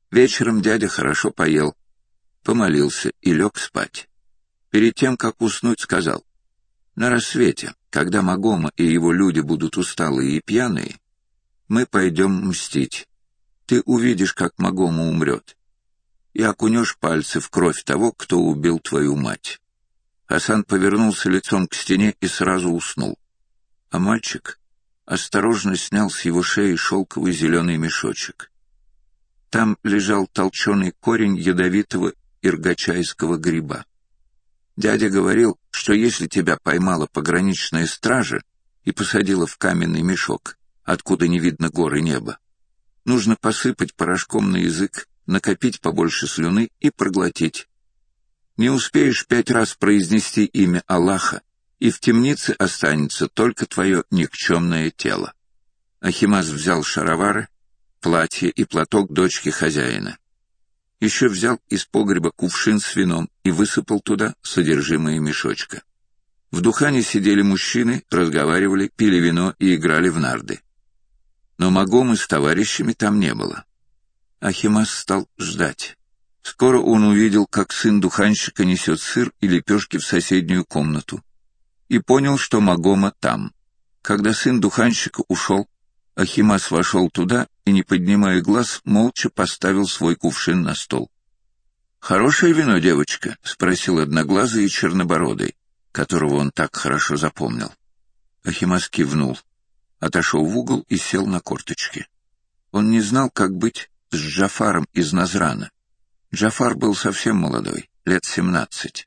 Вечером дядя хорошо поел, помолился и лег спать. Перед тем, как уснуть, сказал: «На рассвете, когда Магома и его люди будут усталые и пьяные, мы пойдем мстить. Ты увидишь, как Магома умрет, и окунешь пальцы в кровь того, кто убил твою мать». Хасан повернулся лицом к стене и сразу уснул. А мальчик осторожно снял с его шеи шелковый зеленый мешочек. Там лежал толченый корень ядовитого иргачайского гриба. Дядя говорил, что если тебя поймала пограничная стража и посадила в каменный мешок, откуда не видно гор и неба, нужно посыпать порошком на язык, накопить побольше слюны и проглотить. Не успеешь 5 раз произнести имя Аллаха, и в темнице останется только твое никчемное тело. Ахимас взял шаровары, платье и платок дочки хозяина. Еще взял из погреба кувшин с вином и высыпал туда содержимое мешочка. В духане сидели мужчины, разговаривали, пили вино и играли в нарды. Но Магомы с товарищами там не было. Ахимас стал ждать. Скоро он увидел, как сын духанщика несет сыр и лепешки в соседнюю комнату, и понял, что Магома там. Когда сын духанщика ушел, Ахимас вошел туда и, не поднимая глаз, молча поставил свой кувшин на стол. «Хорошее вино, девочка?» — спросил одноглазый и чернобородый, которого он так хорошо запомнил. Ахимас кивнул, отошел в угол и сел на корточки. Он не знал, как быть с Джафаром из Назрана. Джафар был совсем молодой, лет 17.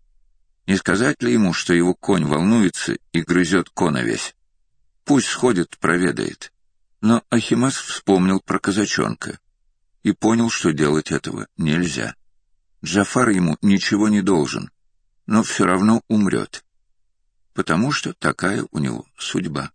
Не сказать ли ему, что его конь волнуется и грызет коновесь? Пусть сходит, проведает. Но Ахимас вспомнил про казачонка и понял, что делать этого нельзя. Джафар ему ничего не должен, но все равно умрет, потому что такая у него судьба.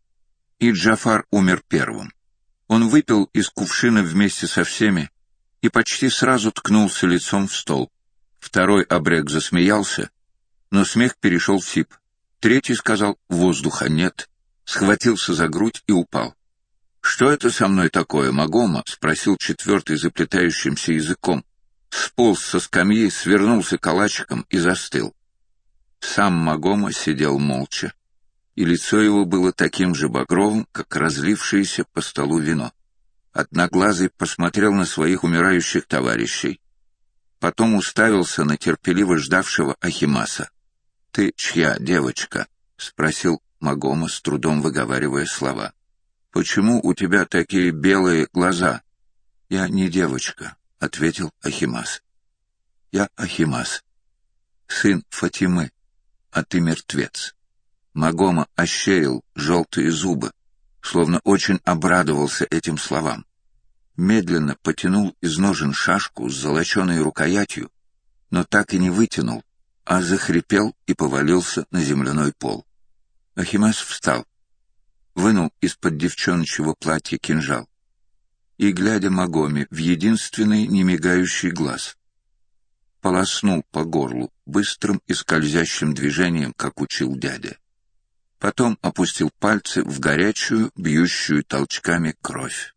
И Джафар умер первым. Он выпил из кувшина вместе со всеми и почти сразу ткнулся лицом в стол. Второй абрек засмеялся, но смех перешел в сип. Третий сказал: «Воздуха нет», схватился за грудь и упал. «Что это со мной такое, Магома?» — спросил четвертый заплетающимся языком. Сполз со скамьи, свернулся калачиком и застыл. Сам Магома сидел молча, и лицо его было таким же багровым, как разлившееся по столу вино. Одноглазый посмотрел на своих умирающих товарищей, потом уставился на терпеливо ждавшего Ахимаса. «Ты чья девочка?» — спросил Магома, с трудом выговаривая слова. «Почему у тебя такие белые глаза?» «Я не девочка», — ответил Ахимас. «Я Ахимас, сын Фатимы, а ты мертвец». Магома ощерил желтые зубы, словно очень обрадовался этим словам. Медленно потянул из ножен шашку с золоченой рукоятью, но так и не вытянул, а захрипел и повалился на земляной пол. Ахимас встал, вынул из-под девчоночьего платья кинжал и, глядя Магоме в единственный немигающий глаз, полоснул по горлу быстрым и скользящим движением, как учил дядя. Потом опустил пальцы в горячую, бьющую толчками кровь.